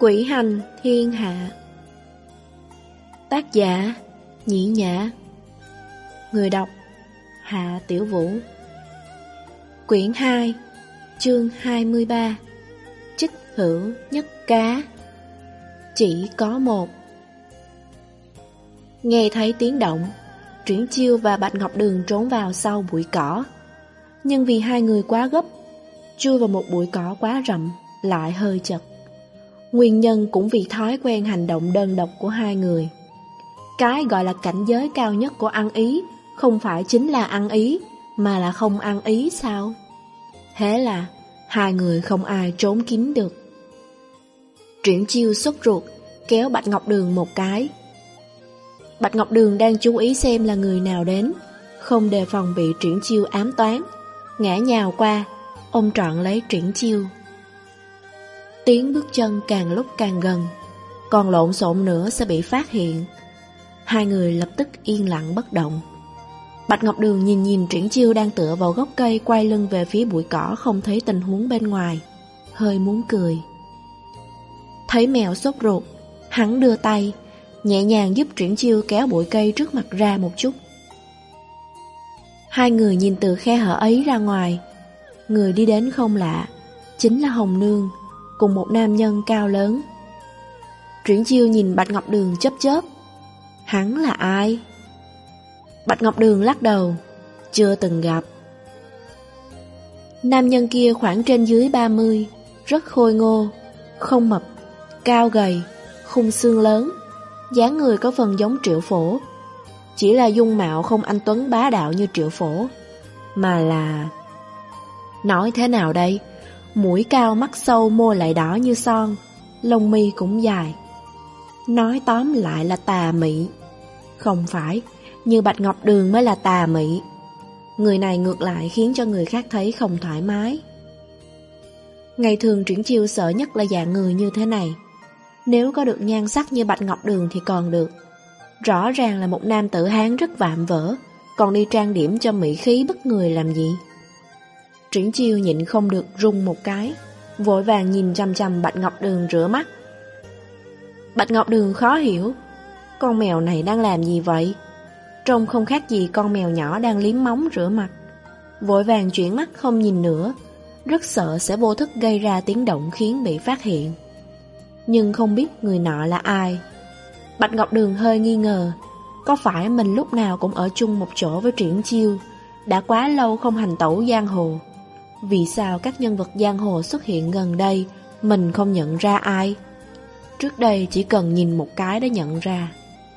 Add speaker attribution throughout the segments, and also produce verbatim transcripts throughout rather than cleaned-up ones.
Speaker 1: Quỷ hành thiên hạ. Tác giả Nhĩ Nhã. Người đọc Hạ Tiểu Vũ. Quyển hai, chương hai mươi ba. Trích hữu nhất cá. Chỉ có một. Nghe thấy tiếng động, Triển Chiêu và Bạch Ngọc Đường trốn vào sau bụi cỏ. Nhưng vì hai người quá gấp, chui vào một bụi cỏ quá rậm, lại hơi chật. Nguyên nhân cũng vì thói quen hành động đơn độc của hai người. Cái gọi là cảnh giới cao nhất của ăn ý không phải chính là ăn ý, mà là không ăn ý sao? Thế là hai người không ai trốn kín được. Triển Chiêu sốt ruột kéo Bạch Ngọc Đường một cái. Bạch Ngọc Đường đang chú ý xem là người nào đến, không đề phòng bị Triển Chiêu ám toán, ngã nhào qua, ôm trọn lấy Triển Chiêu. Tiếng bước chân càng lúc càng gần, còn lộn xộn nữa sẽ bị phát hiện. Hai người lập tức yên lặng bất động. Bạch Ngọc Đường nhìn nhìn Triển Chiêu đang tựa vào gốc cây, quay lưng về phía bụi cỏ, không thấy tình huống bên ngoài, hơi muốn cười. Thấy mèo sốt ruột, hắn đưa tay nhẹ nhàng giúp Triển Chiêu kéo bụi cây trước mặt ra một chút. Hai người nhìn từ khe hở ấy ra ngoài. Người đi đến không lạ, chính là Hồng Nương cùng một nam nhân cao lớn. Triển Chiêu nhìn Bạch Ngọc Đường chớp chớp. Hắn là ai? Bạch Ngọc Đường lắc đầu, chưa từng gặp. Nam nhân kia khoảng trên dưới ba mươi, rất khôi ngô, không mập, cao gầy, khung xương lớn, dáng người có phần giống Triệu Phổ. Chỉ là dung mạo không anh tuấn bá đạo như Triệu Phổ, mà là... Nói thế nào đây? Mũi cao mắt sâu, môi lại đỏ như son, lông mi cũng dài. Nói tóm lại là tà mị. Không phải, như Bạch Ngọc Đường mới là tà mị. Người này ngược lại khiến cho người khác thấy không thoải mái. Ngày thường Triển Chiêu sợ nhất là dạng người như thế này. Nếu có được nhan sắc như Bạch Ngọc Đường thì còn được. Rõ ràng là một nam tử Hán rất vạm vỡ, còn đi trang điểm cho mỹ khí bức người làm gì? Triển Chiêu nhịn không được rung một cái, vội vàng nhìn chằm chằm Bạch Ngọc Đường rửa mắt. Bạch Ngọc Đường khó hiểu, con mèo này đang làm gì vậy? Trông không khác gì con mèo nhỏ đang liếm móng rửa mặt. Vội vàng chuyển mắt không nhìn nữa, rất sợ sẽ vô thức gây ra tiếng động khiến bị phát hiện. Nhưng không biết người nọ là ai. Bạch Ngọc Đường hơi nghi ngờ, có phải mình lúc nào cũng ở chung một chỗ với Triển Chiêu, đã quá lâu không hành tẩu giang hồ. Vì sao các nhân vật giang hồ xuất hiện gần đây mình không nhận ra ai? Trước đây chỉ cần nhìn một cái đã nhận ra.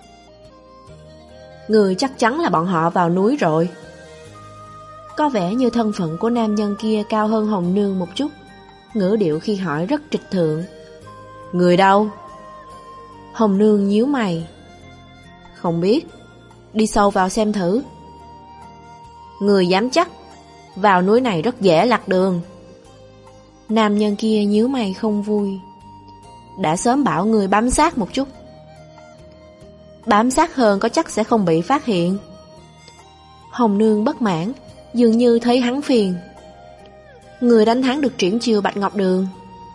Speaker 1: Người chắc chắn là bọn họ vào núi rồi. Có vẻ như thân phận của nam nhân kia cao hơn Hồng Nương một chút, ngữ điệu khi hỏi rất trịch thượng. Người đâu? Hồng Nương nhíu mày. Không biết, đi sâu vào xem thử. Người dám chắc? Vào núi này rất dễ lạc đường. Nam nhân kia nhíu mày không vui. Đã sớm bảo người bám sát một chút. Bám sát hơn có chắc sẽ không bị phát hiện. Hồng Nương bất mãn, dường như thấy hắn phiền. Người đánh thắng được Triển Chiêu Bạch Ngọc Đường.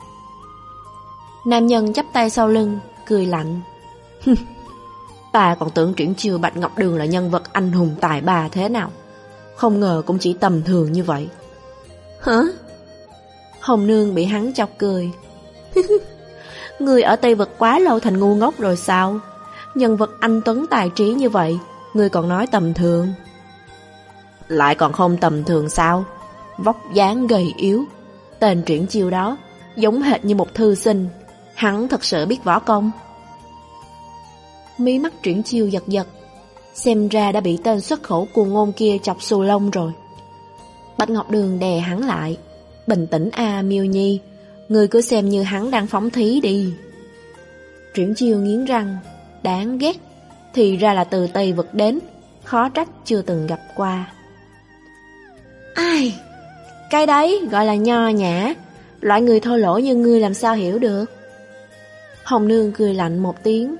Speaker 1: Nam nhân chắp tay sau lưng, cười lạnh. Ta còn tưởng Triển Chiêu Bạch Ngọc Đường là nhân vật anh hùng tài ba thế nào, không ngờ cũng chỉ tầm thường như vậy. Hả? Hồng Nương bị hắn chọc cười. Người ở Tây Vực quá lâu thành ngu ngốc rồi sao? Nhân vật anh tuấn tài trí như vậy, người còn nói tầm thường. Lại còn không tầm thường sao? Vóc dáng gầy yếu, tên Triển Chiêu đó giống hệt như một thư sinh. Hắn thật sự biết võ công. Mí mắt Triển Chiêu giật giật, xem ra đã bị tên xuất khẩu cuồng ngôn kia chọc xù lông rồi. Bạch Ngọc Đường đè hắn lại. Bình tĩnh a Miêu Nhi, người cứ xem như hắn đang phóng thí đi. Triển Chiêu nghiến răng, đáng ghét, thì ra là từ Tây Vực đến, khó trách chưa từng gặp qua. Ai? Cái đấy gọi là nho nhã, loại người thô lỗ như ngươi làm sao hiểu được? Hồng Nương cười lạnh một tiếng.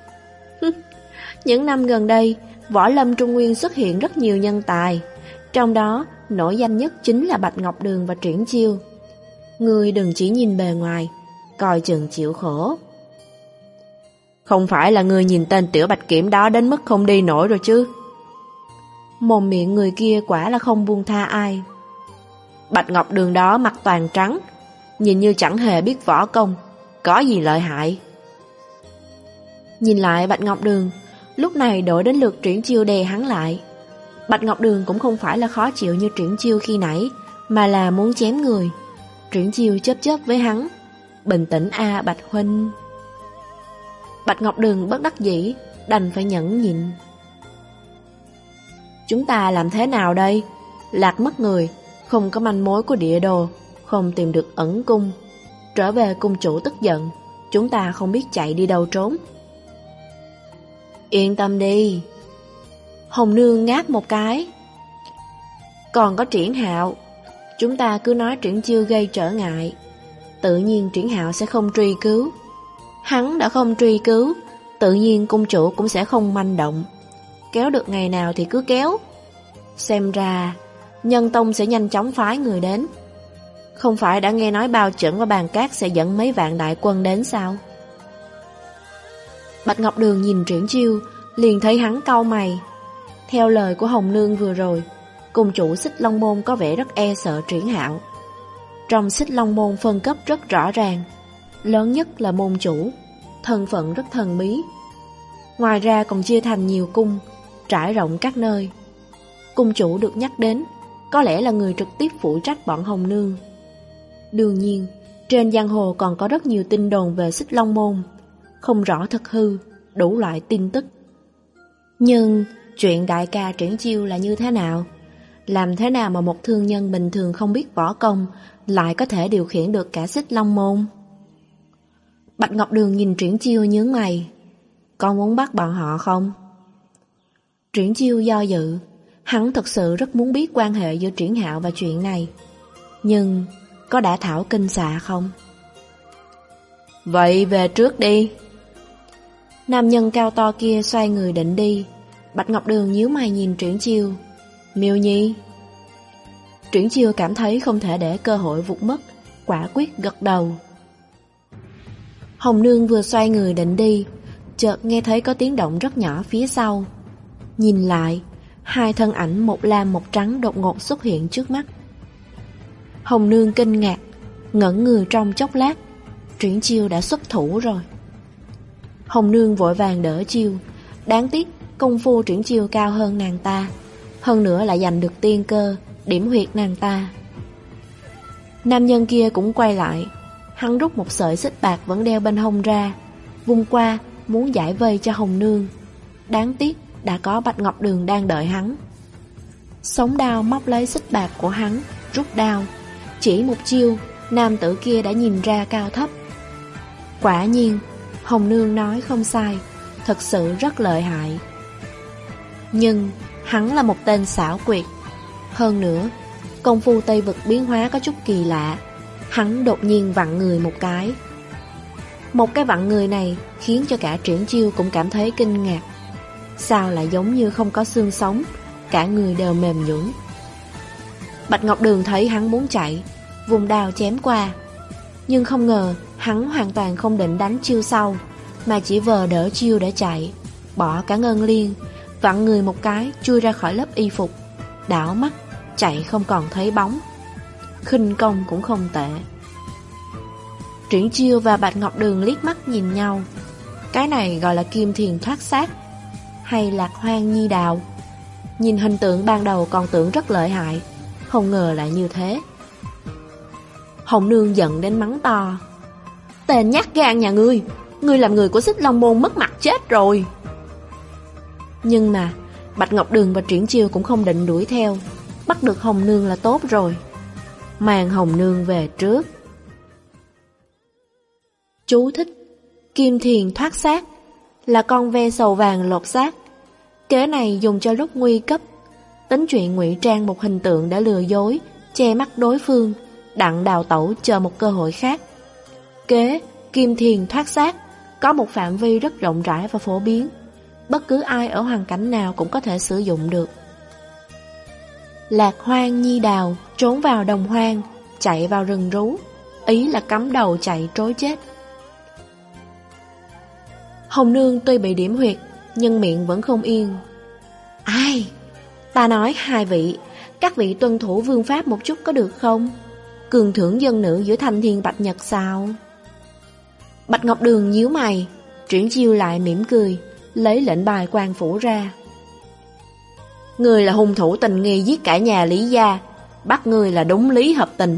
Speaker 1: Những năm gần đây, võ lâm Trung Nguyên xuất hiện rất nhiều nhân tài, trong đó nổi danh nhất chính là Bạch Ngọc Đường và Triển Chiêu. Ngươi đừng chỉ nhìn bề ngoài, coi chừng chịu khổ. Không phải là người nhìn tên Tiểu Bạch Kiểm đó đến mức không đi nổi rồi chứ? Mồm miệng người kia quả là không buông tha ai. Bạch Ngọc Đường đó mặt toàn trắng, nhìn như chẳng hề biết võ công, có gì lợi hại. Nhìn lại Bạch Ngọc Đường, lúc này đổi đến lượt Triển Chiêu đè hắn lại. Bạch Ngọc Đường cũng không phải là khó chịu như Triển Chiêu khi nãy, mà là muốn chém người. Triển Chiêu chớp chớp với hắn, bình tĩnh a Bạch huynh. Bạch Ngọc Đường bất đắc dĩ, đành phải nhẫn nhịn. Chúng ta làm thế nào đây? Lạc mất người, không có manh mối của địa đồ, không tìm được ẩn cung. Trở về cung chủ tức giận, chúng ta không biết chạy đi đâu trốn. Yên tâm đi. Hồng Nương ngáp một cái. Còn có Triển Hạo, chúng ta cứ nói Triển Chiêu gây trở ngại, tự nhiên Triển Hạo sẽ không truy cứu. Hắn đã không truy cứu, tự nhiên cung chủ cũng sẽ không manh động. Kéo được ngày nào thì cứ kéo. Xem ra Nhân Tông sẽ nhanh chóng phái người đến. Không phải đã nghe nói Bao Chuẩn và Bàn Cát sẽ dẫn mấy vạn đại quân đến sao? Bạch Ngọc Đường nhìn Triển Chiêu, liền thấy hắn cau mày. Theo lời của Hồng Nương vừa rồi, cung chủ Xích Long Môn có vẻ rất e sợ Triển Hạo. Trong Xích Long Môn phân cấp rất rõ ràng, lớn nhất là môn chủ, thân phận rất thần bí. Ngoài ra còn chia thành nhiều cung, trải rộng các nơi. Cung chủ được nhắc đến, có lẽ là người trực tiếp phụ trách bọn Hồng Nương. Đương nhiên, trên giang hồ còn có rất nhiều tin đồn về Xích Long Môn, không rõ thật hư, đủ loại tin tức. Nhưng chuyện đại ca Triển Chiêu là như thế nào? Làm thế nào mà một thương nhân bình thường không biết võ công lại có thể điều khiển được cả Xích Long Môn? Bạch Ngọc Đường nhìn Triển Chiêu nhướng mày. Con muốn bắt bọn họ không? Triển Chiêu do dự. Hắn thật sự rất muốn biết quan hệ giữa Triển Hạo và chuyện này. Nhưng có đã thảo kinh xạ không? Vậy về trước đi. Nam nhân cao to kia xoay người định đi. Bạch Ngọc Đường nhíu mày nhìn Triển Chiêu. Miêu Nhi. Triển Chiêu cảm thấy không thể để cơ hội vụt mất, quả quyết gật đầu. Hồng Nương vừa xoay người định đi, chợt nghe thấy có tiếng động rất nhỏ phía sau. Nhìn lại, hai thân ảnh một lam một trắng đột ngột xuất hiện trước mắt. Hồng Nương kinh ngạc, ngẩn người trong chốc lát. Triển Chiêu đã xuất thủ rồi. Hồng Nương vội vàng đỡ chiêu. Đáng tiếc công phu Triển Chiêu cao hơn nàng ta, hơn nữa lại giành được tiên cơ, điểm huyệt nàng ta. Nam nhân kia cũng quay lại. Hắn rút một sợi xích bạc vẫn đeo bên hông ra, vung qua muốn giải vây cho Hồng Nương. Đáng tiếc đã có Bạch Ngọc Đường đang đợi hắn. Sống đao móc lấy xích bạc của hắn, rút đao. Chỉ một chiêu, nam tử kia đã nhìn ra cao thấp. Quả nhiên, Hồng Nương nói không sai, thật sự rất lợi hại. Nhưng hắn là một tên xảo quyệt. Hơn nữa, công phu Tây Vực biến hóa có chút kỳ lạ. Hắn đột nhiên vặn người một cái. Một cái vặn người này khiến cho cả Triển Chiêu cũng cảm thấy kinh ngạc. Sao lại giống như không có xương sống, cả người đều mềm nhũn. Bạch Ngọc Đường thấy hắn muốn chạy, vùng đao chém qua. Nhưng không ngờ hắn hoàn toàn không định đánh chiêu sau, mà chỉ vờ đỡ chiêu để chạy. Bỏ cả ngân liên, vặn người một cái chui ra khỏi lớp y phục, đảo mắt chạy không còn thấy bóng. Khinh công cũng không tệ. Triển Chiêu và Bạch Ngọc Đường liếc mắt nhìn nhau. Cái này gọi là kim thiền thoát xác, hay lạc hoang nhi đào. Nhìn hình tượng ban đầu còn tưởng rất lợi hại, không ngờ lại như thế. Hồng Nương giận đến mắng to. Tên nhát gan nhà ngươi, ngươi làm người của Xích Long Môn mất mặt chết rồi. Nhưng mà Bạch Ngọc Đường và Triển Chiêu cũng không định đuổi theo. Bắt được Hồng Nương là tốt rồi. Mang Hồng Nương về trước. Chú thích: kim thiền thoát xác là con ve sầu vàng lột xác. Kế này dùng cho lúc nguy cấp, tính chuyện ngụy trang một hình tượng để lừa dối, che mắt đối phương, đặng đào tẩu chờ một cơ hội khác. Kế kim thiền thoát xác có một phạm vi rất rộng rãi và phổ biến, bất cứ ai ở hoàn cảnh nào cũng có thể sử dụng được. Lạc hoang nhi đào, trốn vào đồng hoang, chạy vào rừng rú, ý là cắm đầu chạy trối chết. Hồng Nương tuy bị điểm huyệt, nhưng miệng vẫn không yên. Ai? Ta nói hai vị, các vị tuân thủ vương pháp một chút có được không? Cường thưởng dân nữ giữa thanh thiên bạch nhật sao? Bạch Ngọc Đường nhíu mày, Triển Chiêu lại mỉm cười, lấy lệnh bài quan phủ ra. Người là hung thủ tình nghi giết cả nhà Lý gia, bắt người là đúng lý hợp tình.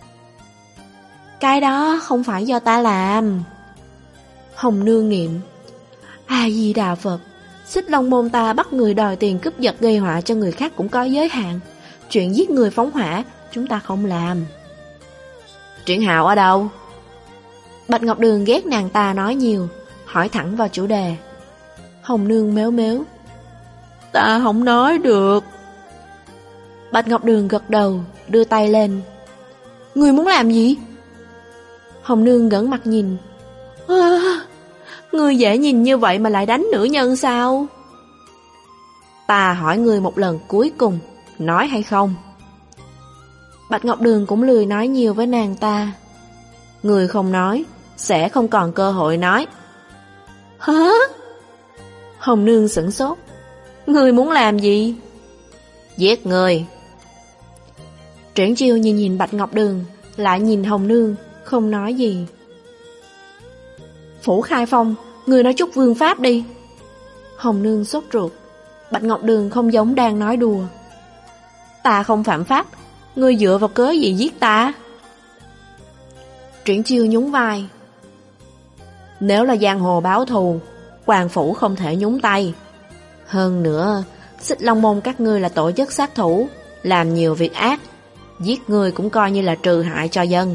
Speaker 1: Cái đó không phải do ta làm. Hồng Nương niệm, A-di-đà Phật, Xích Long môn ta bắt người đòi tiền cướp giật gây họa cho người khác cũng có giới hạn. Chuyện giết người phóng hỏa chúng ta không làm. Triển Hạo ở đâu? Bạch Ngọc Đường ghét nàng ta nói nhiều, hỏi thẳng vào chủ đề. Hồng Nương méo méo, ta không nói được. Bạch Ngọc Đường gật đầu, đưa tay lên. Người muốn làm gì? Hồng Nương ngẩng mặt nhìn. À, người dễ nhìn như vậy mà lại đánh nữ nhân sao? Ta hỏi người một lần cuối cùng, nói hay không? Bạch Ngọc Đường cũng lười nói nhiều với nàng ta. Người không nói, sẽ không còn cơ hội nói. Hả? Hồng Nương sửng sốt. Người muốn làm gì? Giết người. Triển Chiêu nhìn nhìn Bạch Ngọc Đường, lại nhìn Hồng Nương, không nói gì. Phủ Khai Phong, người nói chút vương pháp đi. Hồng Nương sốt ruột. Bạch Ngọc Đường không giống đang nói đùa. Ta không phạm pháp, ngươi dựa vào cớ gì giết ta? Triển Chiêu nhún vai. Nếu là giang hồ báo thù, hoàng phủ không thể nhúng tay. Hơn nữa, Xích Long môn các ngươi là tổ chức sát thủ, làm nhiều việc ác, giết người cũng coi như là trừ hại cho dân.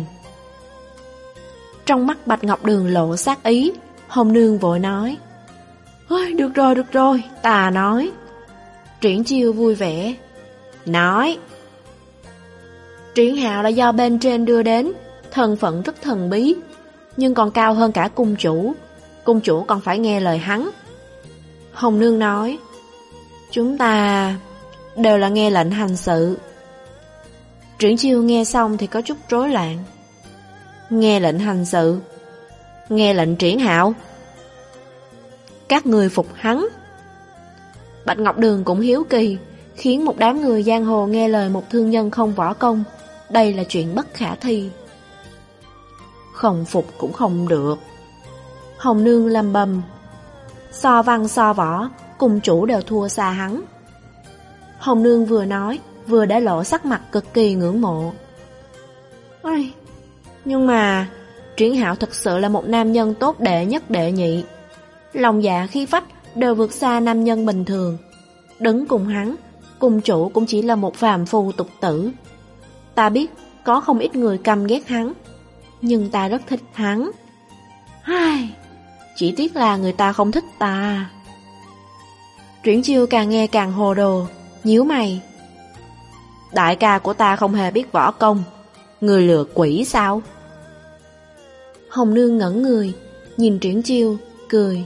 Speaker 1: Trong mắt Bạch Ngọc Đường lộ sát ý. Hồng Nương vội nói, ôi, được rồi, được rồi, ta nói. Triển Chiêu vui vẻ, nói. Triển Hạo là do bên trên đưa đến, thân phận rất thần bí, nhưng còn cao hơn cả cung chủ. Cung chủ còn phải nghe lời hắn. Hồng Nương nói, chúng ta đều là nghe lệnh hành sự. Triển Chiêu nghe xong thì có chút rối loạn. Nghe lệnh hành sự? Nghe lệnh Triển Hạo? Các người phục hắn? Bạch Ngọc Đường cũng hiếu kỳ, khiến một đám người giang hồ nghe lời một thương nhân không võ công. Đây là chuyện bất khả thi. Không phục cũng không được. Hồng Nương lầm bầm. So văn so võ, cùng chủ đều thua xa hắn. Hồng Nương vừa nói, vừa để lộ sắc mặt cực kỳ ngưỡng mộ. Ôi, nhưng mà Triển Hạo thật sự là một nam nhân tốt đệ nhất đệ nhị. Lòng dạ khí phách đều vượt xa nam nhân bình thường. Đứng cùng hắn, cùng chủ cũng chỉ là một phàm phu tục tử. Ta biết có không ít người căm ghét hắn, nhưng ta rất thích hắn. Ai, chỉ tiếc là người ta không thích ta. Triển Chiêu càng nghe càng hồ đồ, nhíu mày. Đại ca của ta không hề biết võ công, người lừa quỷ sao? Hồng Nương ngẩn người, nhìn Triển Chiêu, cười.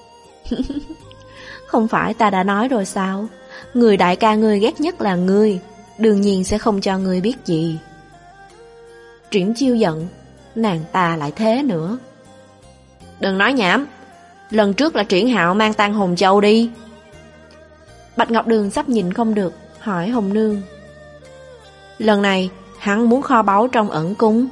Speaker 1: Không phải ta đã nói rồi sao? Người đại ca ngươi ghét nhất là ngươi, đương nhiên sẽ không cho ngươi biết gì. Triển Chiêu giận, nàng ta lại thế nữa. Đừng nói nhảm, lần trước là Triển Hạo mang Tang Hồn Châu đi. Bạch Ngọc Đường sắp nhìn không được, hỏi Hồng Nương. Lần này hắn muốn kho báu trong ẩn cung.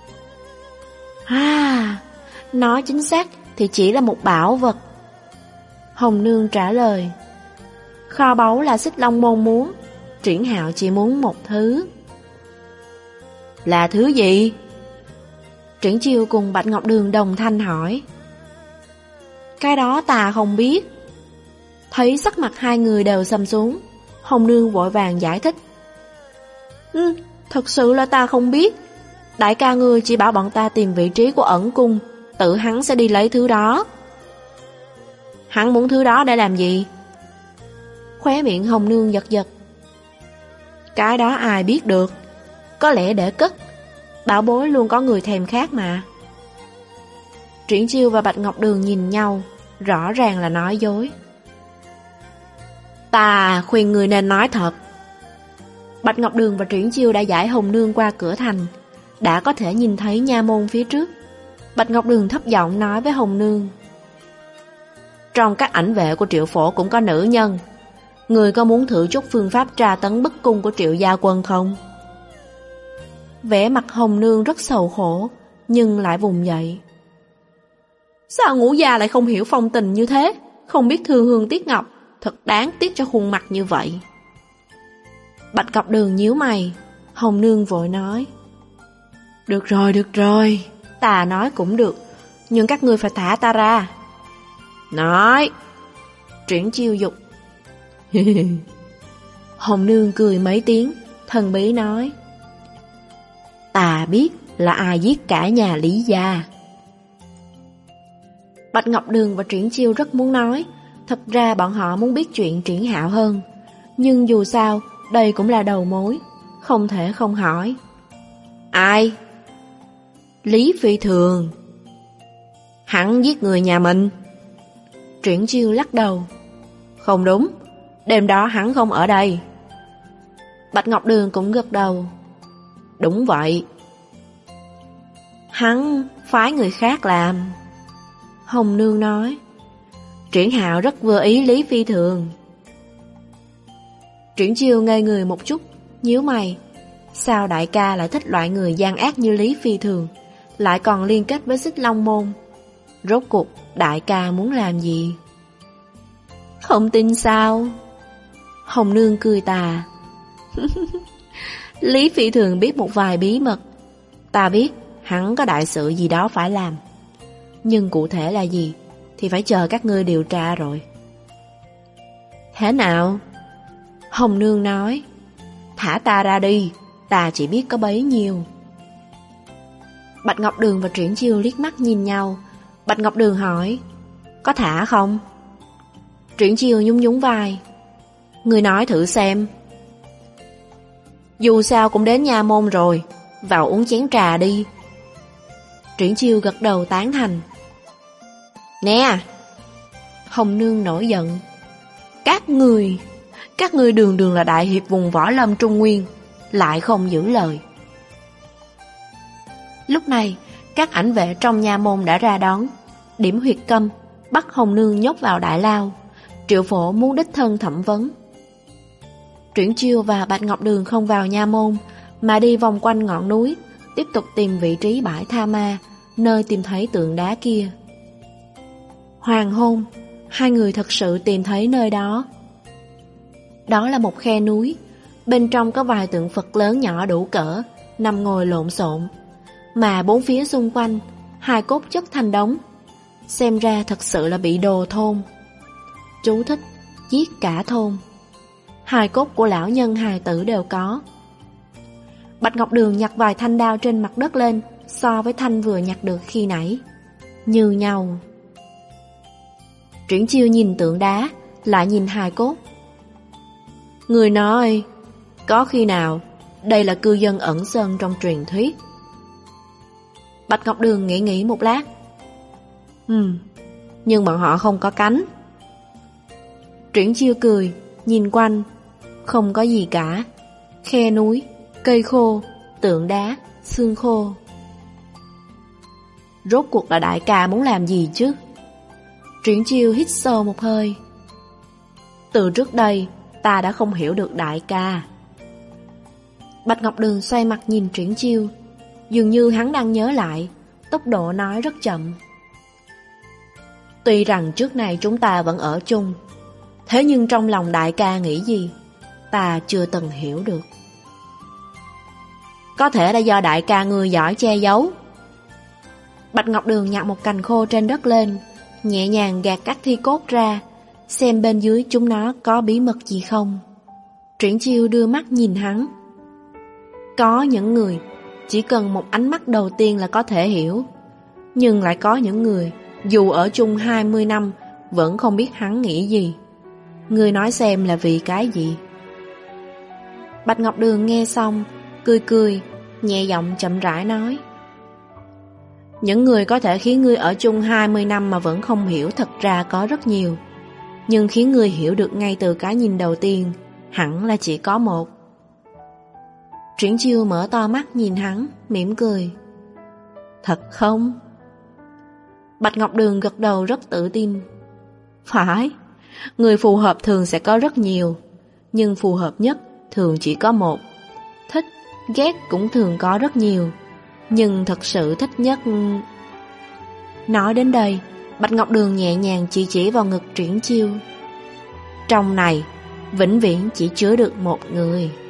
Speaker 1: À, nói chính xác thì chỉ là một bảo vật. Hồng Nương trả lời. Kho báu là Xích Long môn muốn, Triển Hạo chỉ muốn một thứ. Là thứ gì? Triển Chiêu cùng Bạch Ngọc Đường đồng thanh hỏi. Cái đó ta không biết. Thấy sắc mặt hai người đều sầm xuống, Hồng Nương vội vàng giải thích. Ừ, thật sự là ta không biết. Đại ca ngươi chỉ bảo bọn ta tìm vị trí của ẩn cung, tự hắn sẽ đi lấy thứ đó. Hắn muốn thứ đó để làm gì? Khóe miệng Hồng Nương giật giật. Cái đó ai biết được, có lẽ để cất. Bảo bối luôn có người thèm khát mà. Triển Chiêu và Bạch Ngọc Đường nhìn nhau, rõ ràng là nói dối. Ta khuyên người nên nói thật. Bạch Ngọc Đường và Triển Chiêu đã giải Hồng Nương qua cửa thành, đã có thể nhìn thấy nha môn phía trước. Bạch Ngọc Đường thấp giọng nói với Hồng Nương. Trong các ảnh vệ của Triệu Phổ cũng có nữ nhân. Người có muốn thử chút phương pháp tra tấn bức cung của Triệu gia quân không? Vẻ mặt Hồng Nương rất sầu khổ, nhưng lại vùng dậy. Sao Ngũ gia lại không hiểu phong tình như thế, không biết thương hương tiếc ngọc, thật đáng tiếc cho khuôn mặt như vậy. Bạch Ngọc Đường nhíu mày. Hồng Nương vội nói: Được rồi, được rồi, ta nói cũng được, nhưng các ngươi phải thả ta ra. Nói. Triển Chiêu dục. Hồng Nương cười mấy tiếng, thần bí nói: Ta biết là ai giết cả nhà Lý gia. Bạch Ngọc Đường và Triển Chiêu rất muốn nói, thật ra bọn họ muốn biết chuyện Triển Hạo hơn, nhưng dù sao đây cũng là đầu mối, không thể không hỏi. Ai? Lý Phi Thường. Hắn giết người nhà mình. Triển Chiêu lắc đầu. Không đúng, đêm đó hắn không ở đây. Bạch Ngọc Đường cũng gật đầu. Đúng vậy. Hắn phái người khác làm. Hồng Nương nói. Triển Hạo rất vừa ý Lý Phi Thường. Triển Chiêu ngây người một chút, nhíu mày. Sao đại ca lại thích loại người gian ác như Lý Phi Thường, lại còn liên kết với Xích Long Môn? Rốt cuộc đại ca muốn làm gì? Không tin sao? Hồng Nương cười tà. Lý Phi Thường biết một vài bí mật. Ta biết hắn có đại sự gì đó phải làm, nhưng cụ thể là gì thì phải chờ các ngươi điều tra rồi. Thế nào? Hồng Nương nói. Thả ta ra đi, ta chỉ biết có bấy nhiêu. Bạch Ngọc Đường và Triển Chiêu liếc mắt nhìn nhau. Bạch Ngọc Đường hỏi: Có thả không? Triển Chiêu nhún nhún vai. Người nói thử xem. Dù sao cũng đến nha môn rồi, vào uống chén trà đi. Triển Chiêu gật đầu tán thành. Nè! Hồng Nương nổi giận. Các người, các ngươi đường đường là đại hiệp vùng võ lâm Trung Nguyên, lại không giữ lời. Lúc này, các ảnh vệ trong nha môn đã ra đón, điểm huyệt câm, bắt Hồng Nương nhốt vào đại lao. Triệu Phổ muốn đích thân thẩm vấn. Triển Chiêu và Bạch Ngọc Đường không vào nha môn, mà đi vòng quanh ngọn núi, tiếp tục tìm vị trí bãi tha ma, nơi tìm thấy tượng đá kia. Hoàng hôn, hai người thật sự tìm thấy nơi đó. Đó là một khe núi, bên trong có vài tượng Phật lớn nhỏ đủ cỡ, nằm ngồi lộn xộn, mà bốn phía xung quanh, hài cốt chất thành đống. Xem ra thật sự là bị đồ thôn. Chú thích: giết cả thôn. Hài cốt của lão nhân hài tử đều có. Bạch Ngọc Đường nhặt vài thanh đao trên mặt đất lên, so với thanh vừa nhặt được khi nãy, như nhau. Triển Chiêu nhìn tượng đá, lại nhìn hài cốt. Người nói, có khi nào đây là cư dân ẩn sơn trong truyền thuyết? Bạch Ngọc Đường nghĩ nghĩ một lát. Ừ, nhưng bọn họ không có cánh. Triển Chiêu cười, nhìn quanh, không có gì cả. Khe núi, cây khô, tượng đá, xương khô. Rốt cuộc là đại ca muốn làm gì chứ? Triển Chiêu hít sâu một hơi. Từ trước đây, ta đã không hiểu được đại ca. Bạch Ngọc Đường xoay mặt nhìn Triển Chiêu, dường như hắn đang nhớ lại, tốc độ nói rất chậm. Tuy rằng trước này chúng ta vẫn ở chung, thế nhưng trong lòng đại ca nghĩ gì, ta chưa từng hiểu được. Có thể là do đại ca ngươi giỏi che giấu. Bạch Ngọc Đường nhặt một cành khô trên đất lên, nhẹ nhàng gạt các thi cốt ra, xem bên dưới chúng nó có bí mật gì không. Triển Chiêu đưa mắt nhìn hắn. Có những người chỉ cần một ánh mắt đầu tiên là có thể hiểu, nhưng lại có những người dù ở chung hai mươi năm vẫn không biết hắn nghĩ gì. Ngươi nói xem là vì cái gì? Bạch Ngọc Đường nghe xong, cười cười, nhẹ giọng chậm rãi nói. Những người có thể khiến ngươi ở chung hai mươi năm mà vẫn không hiểu thật ra có rất nhiều, nhưng khiến ngươi hiểu được ngay từ cái nhìn đầu tiên hẳn là chỉ có một. Triển Chiêu mở to mắt nhìn hắn, mỉm cười. Thật không? Bạch Ngọc Đường gật đầu rất tự tin. Phải, người phù hợp thường sẽ có rất nhiều, nhưng phù hợp nhất thường chỉ có một. Thích, ghét cũng thường có rất nhiều, nhưng thật sự thích nhất... Nói đến đây, Bạch Ngọc Đường nhẹ nhàng chỉ chỉ vào ngực Triển Chiêu. Trong này, vĩnh viễn chỉ chứa được một người.